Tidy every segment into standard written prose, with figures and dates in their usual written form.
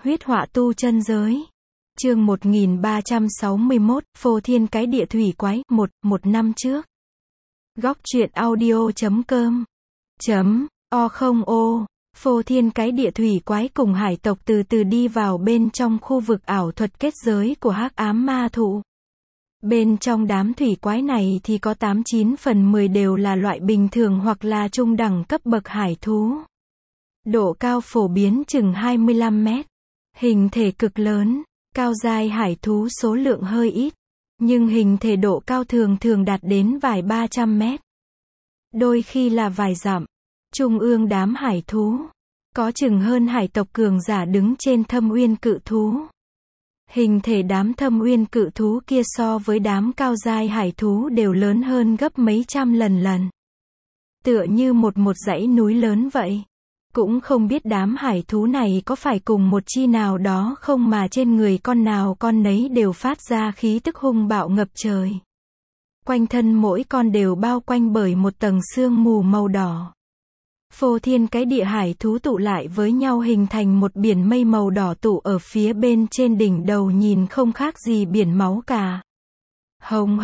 Huyết họa tu chân giới. Chương 1361, phô thiên cái địa thủy quái, một năm trước. Góc truyện audio.com O phô thiên cái địa thủy quái cùng hải tộc từ từ đi vào bên trong khu vực ảo thuật kết giới của hắc ám ma thụ. Bên trong đám thủy quái này thì có 89 phần 10 đều là loại bình thường hoặc là trung đẳng cấp bậc hải thú. Độ cao phổ biến chừng 25 mét. Hình thể cực lớn, cao giai hải thú số lượng hơi ít, nhưng hình thể độ cao thường thường đạt đến vài 300 mét. Đôi khi là vài dặm. Trung ương đám hải thú, có chừng hơn hải tộc cường giả đứng trên thâm uyên cự thú. Hình thể đám thâm uyên cự thú kia so với đám cao giai hải thú đều lớn hơn gấp mấy trăm lần. Tựa như một dãy núi lớn vậy. Cũng không biết đám hải thú này có phải cùng một chi nào đó không mà trên người con nào con nấy đều phát ra khí tức hung bạo ngập trời. Quanh thân mỗi con đều bao quanh bởi một tầng sương mù màu đỏ. Phô thiên cái địa hải thú tụ lại với nhau hình thành một biển mây màu đỏ tụ ở phía bên trên đỉnh đầu, nhìn không khác gì biển máu cả. Hống,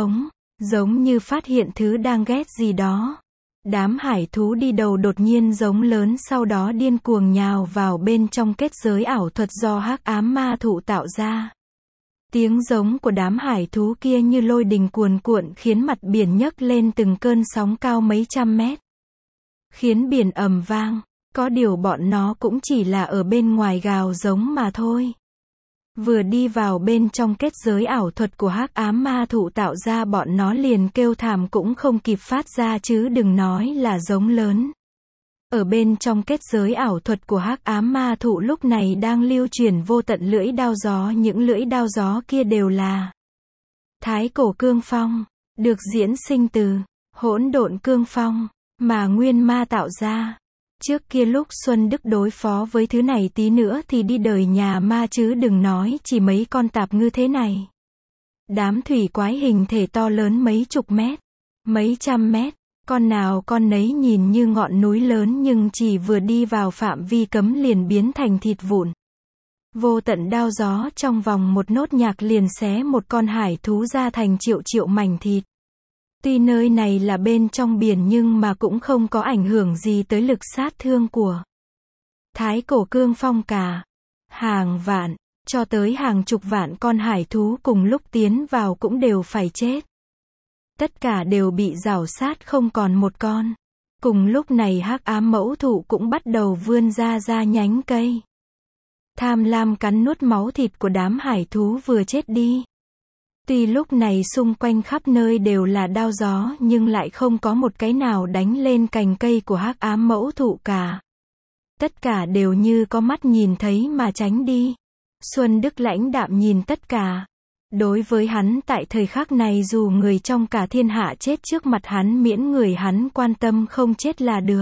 giống như phát hiện thứ đang ghét gì đó. Đám hải thú đi đầu đột nhiên giống lớn, sau đó điên cuồng nhào vào bên trong kết giới ảo thuật do hắc ám ma thụ tạo ra. Tiếng giống của đám hải thú kia như lôi đình cuồn cuộn khiến mặt biển nhấc lên từng cơn sóng cao mấy trăm mét. Khiến biển ầm vang, có điều bọn nó cũng chỉ là ở bên ngoài gào giống mà thôi. Vừa đi vào bên trong kết giới ảo thuật của hắc ám ma thụ tạo ra, bọn nó liền kêu thảm cũng không kịp phát ra chứ đừng nói là giống lớn. Ở bên trong kết giới ảo thuật của hắc ám ma thụ lúc này đang lưu truyền vô tận lưỡi đao gió, những lưỡi đao gió kia đều là Thái cổ cương phong, được diễn sinh từ hỗn độn cương phong mà Nguyên Ma tạo ra. Trước kia lúc Xuân Đức đối phó với thứ này tí nữa thì đi đời nhà ma chứ đừng nói chỉ mấy con tạp ngư thế này. Đám thủy quái hình thể to lớn mấy chục mét, mấy trăm mét, con nào con nấy nhìn như ngọn núi lớn nhưng chỉ vừa đi vào phạm vi cấm liền biến thành thịt vụn. Vô tận đao gió trong vòng một nốt nhạc liền xé một con hải thú ra thành triệu mảnh thịt. Tuy nơi này là bên trong biển nhưng mà cũng không có ảnh hưởng gì tới lực sát thương của Thái cổ cương phong cả. Hàng vạn, cho tới hàng chục vạn con hải thú cùng lúc tiến vào cũng đều phải chết. Tất cả đều bị rào sát không còn một con. Cùng lúc này hắc ám mẫu thụ cũng bắt đầu vươn ra nhánh cây. Tham lam cắn nuốt máu thịt của đám hải thú vừa chết đi. Tuy lúc này xung quanh khắp nơi đều là đao gió nhưng lại không có một cái nào đánh lên cành cây của hắc ám mẫu thụ cả. Tất cả đều như có mắt nhìn thấy mà tránh đi. Xuân Đức lãnh đạm nhìn tất cả. Đối với hắn tại thời khắc này dù người trong cả thiên hạ chết trước mặt hắn miễn người hắn quan tâm không chết là được.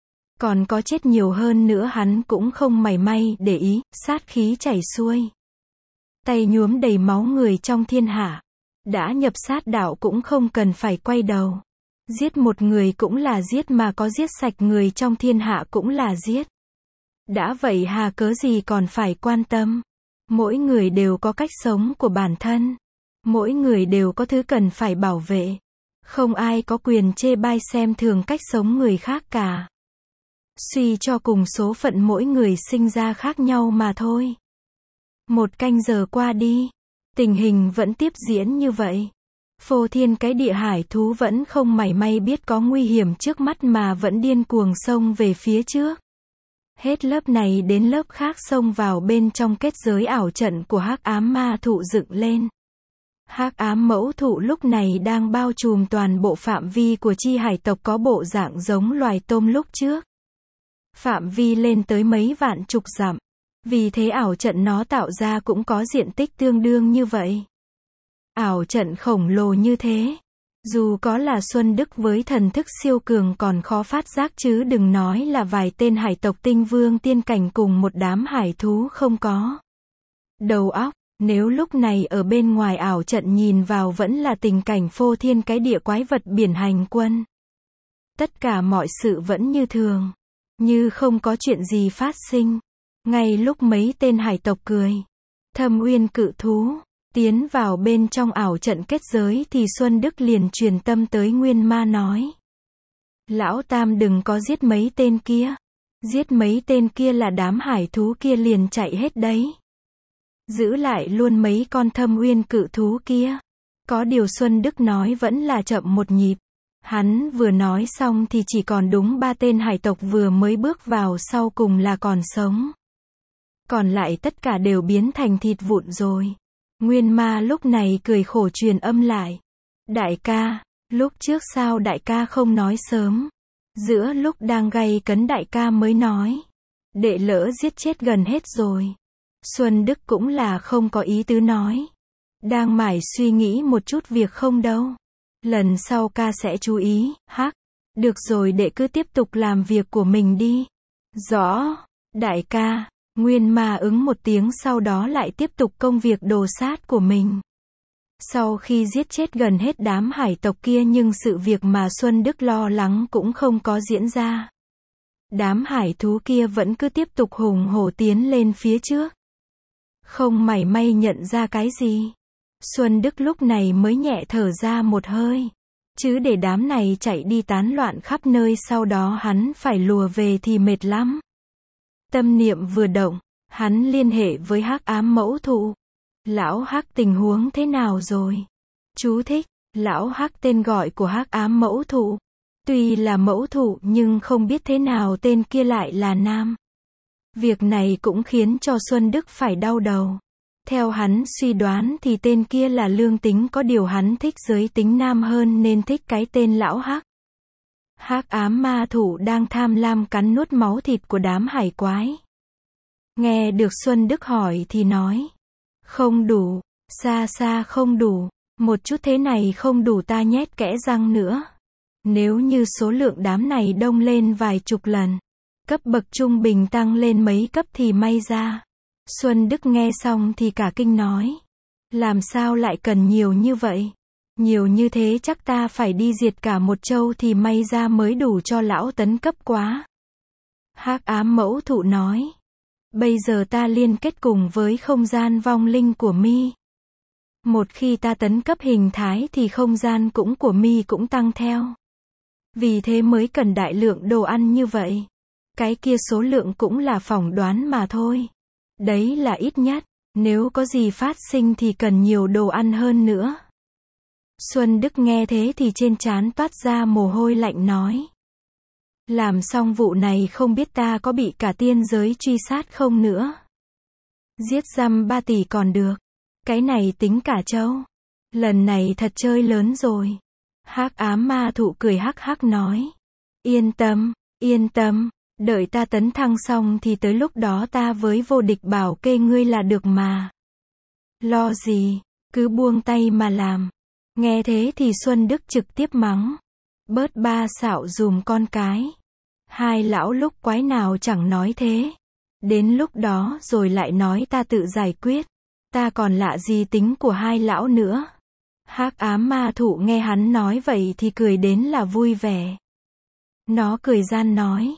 Còn có chết nhiều hơn nữa hắn cũng không mảy may để ý, sát khí chảy xuôi. Tay nhuốm đầy máu người trong thiên hạ. Đã nhập sát đạo cũng không cần phải quay đầu. Giết một người cũng là giết mà có giết sạch người trong thiên hạ cũng là giết. Đã vậy hà cớ gì còn phải quan tâm. Mỗi người đều có cách sống của bản thân. Mỗi người đều có thứ cần phải bảo vệ. Không ai có quyền chê bai xem thường cách sống người khác cả. Suy cho cùng số phận mỗi người sinh ra khác nhau mà thôi. 1 canh giờ qua đi, tình hình vẫn tiếp diễn như vậy. Phô thiên cái địa hải thú vẫn không mảy may biết có nguy hiểm trước mắt mà vẫn điên cuồng xông về phía trước. Hết lớp này đến lớp khác xông vào bên trong kết giới ảo trận của hắc ám ma thụ dựng lên. Hắc ám mẫu thụ lúc này đang bao trùm toàn bộ phạm vi của chi hải tộc có bộ dạng giống loài tôm lúc trước. Phạm vi lên tới mấy vạn chục dặm. Vì thế ảo trận nó tạo ra cũng có diện tích tương đương như vậy. Ảo trận khổng lồ như thế. Dù có là Xuân Đức với thần thức siêu cường còn khó phát giác chứ đừng nói là vài tên hải tộc tinh vương tiên cảnh cùng một đám hải thú không có đầu óc. Nếu lúc này ở bên ngoài ảo trận nhìn vào vẫn là tình cảnh phô thiên cái địa quái vật biển hành quân. Tất cả mọi sự vẫn như thường. Như không có chuyện gì phát sinh. Ngay lúc mấy tên hải tộc cười, Thâm Uyên cự thú tiến vào bên trong ảo trận kết giới thì Xuân Đức liền truyền tâm tới Nguyên Ma nói. Lão Tam đừng có giết mấy tên kia. Giết mấy tên kia là đám hải thú kia liền chạy hết đấy. Giữ lại luôn mấy con Thâm Uyên cự thú kia. Có điều Xuân Đức nói vẫn là chậm một nhịp. Hắn vừa nói xong thì chỉ còn đúng 3 tên hải tộc vừa mới bước vào sau cùng là còn sống. Còn lại tất cả đều biến thành thịt vụn rồi. Nguyên Ma lúc này cười khổ truyền âm lại. Đại ca, lúc trước sao đại ca không nói sớm? Giữa lúc đang gay cấn đại ca mới nói. Đệ lỡ giết chết gần hết rồi. Xuân Đức cũng là không có ý tứ nói. Đang mải suy nghĩ một chút việc không đâu. Lần sau ca sẽ chú ý, hắc. Được rồi đệ cứ tiếp tục làm việc của mình đi. Rõ, đại ca. Nguyên Ma ứng một tiếng sau đó lại tiếp tục công việc đồ sát của mình. Sau khi giết chết gần hết đám hải tộc kia nhưng sự việc mà Xuân Đức lo lắng cũng không có diễn ra. Đám hải thú kia vẫn cứ tiếp tục hùng hổ tiến lên phía trước. Không mảy may nhận ra cái gì. Xuân Đức lúc này mới nhẹ thở ra một hơi. Chứ để đám này chạy đi tán loạn khắp nơi sau đó hắn phải lùa về thì mệt lắm. Tâm niệm vừa động, hắn liên hệ với Hắc Ám Mẫu Thụ. Lão Hắc tình huống thế nào rồi? Chú thích, Lão Hắc tên gọi của Hắc Ám Mẫu Thụ. Tuy là mẫu thụ nhưng không biết thế nào tên kia lại là nam. Việc này cũng khiến cho Xuân Đức phải đau đầu. Theo hắn suy đoán thì tên kia là lương tính có điều hắn thích giới tính nam hơn nên thích cái tên Lão Hắc. Hắc ám ma thụ đang tham lam cắn nuốt máu thịt của đám hải quái. Nghe được Xuân Đức hỏi thì nói. Không đủ, xa xa không đủ, một chút thế này không đủ ta nhét kẽ răng nữa. Nếu như số lượng đám này đông lên vài chục lần, cấp bậc trung bình tăng lên mấy cấp thì may ra. Xuân Đức nghe xong thì cả kinh nói. Làm sao lại cần nhiều như vậy? Nhiều như thế chắc ta phải đi diệt cả một châu thì may ra mới đủ cho lão tấn cấp quá. Hắc ám mẫu thụ nói. Bây giờ ta liên kết cùng với không gian vong linh của mi. Một khi ta tấn cấp hình thái thì không gian cũng của mi cũng tăng theo. Vì thế mới cần đại lượng đồ ăn như vậy. Cái kia số lượng cũng là phỏng đoán mà thôi. Đấy là ít nhất, nếu có gì phát sinh thì cần nhiều đồ ăn hơn nữa. Xuân Đức nghe thế thì trên trán toát ra mồ hôi lạnh nói. Làm xong vụ này không biết ta có bị cả tiên giới truy sát không nữa. Giết dăm 3 tỷ còn được. Cái này tính cả châu. Lần này thật chơi lớn rồi. Hắc ám ma thụ cười hắc hắc nói. Yên tâm, đợi ta tấn thăng xong thì tới lúc đó ta với vô địch bảo kê ngươi là được mà. Lo gì, cứ buông tay mà làm. Nghe thế thì Xuân Đức trực tiếp mắng. Bớt ba xạo dùm con cái. Hai lão lúc quái nào chẳng nói thế. Đến lúc đó rồi lại nói ta tự giải quyết. Ta còn lạ gì tính của hai lão nữa. Hắc ám ma thụ nghe hắn nói vậy thì cười đến là vui vẻ. Nó cười gian nói.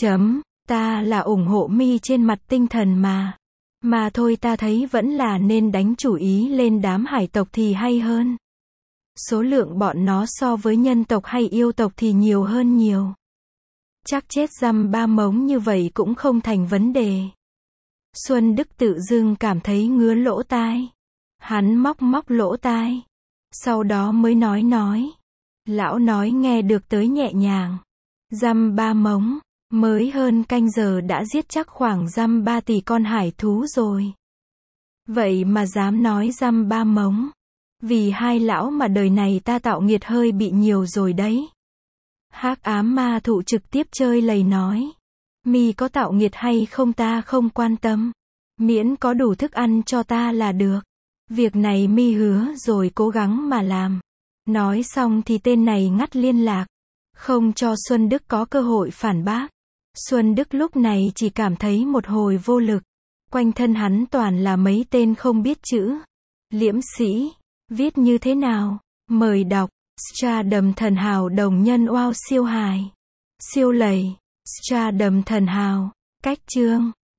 Ta là ủng hộ mi trên mặt tinh thần mà. Mà thôi ta thấy vẫn là nên đánh chủ ý lên đám hải tộc thì hay hơn. Số lượng bọn nó so với nhân tộc hay yêu tộc thì nhiều hơn nhiều. Chắc chết dăm 3 mống như vậy cũng không thành vấn đề. Xuân Đức tự dưng cảm thấy ngứa lỗ tai. Hắn móc lỗ tai. Sau đó mới nói. Lão nói nghe được tới nhẹ nhàng. Dăm 3 mống, mới hơn canh giờ đã giết chắc khoảng dăm 3 tỷ con hải thú rồi. Vậy mà dám nói dăm 3 mống. Vì hai lão mà đời này ta tạo nghiệt hơi bị nhiều rồi đấy. Hắc ám ma thụ trực tiếp chơi lầy nói. Mi có tạo nghiệt hay không ta không quan tâm. Miễn có đủ thức ăn cho ta là được. Việc này mi hứa rồi cố gắng mà làm. Nói xong thì tên này ngắt liên lạc. Không cho Xuân Đức có cơ hội phản bác. Xuân Đức lúc này chỉ cảm thấy một hồi vô lực. Quanh thân hắn toàn là mấy tên không biết chữ. Liễm sĩ. Viết như thế nào? Mời đọc. Stardom thần hào đồng nhân wow siêu hài. Siêu lầy. Stardom thần hào. Cách chương.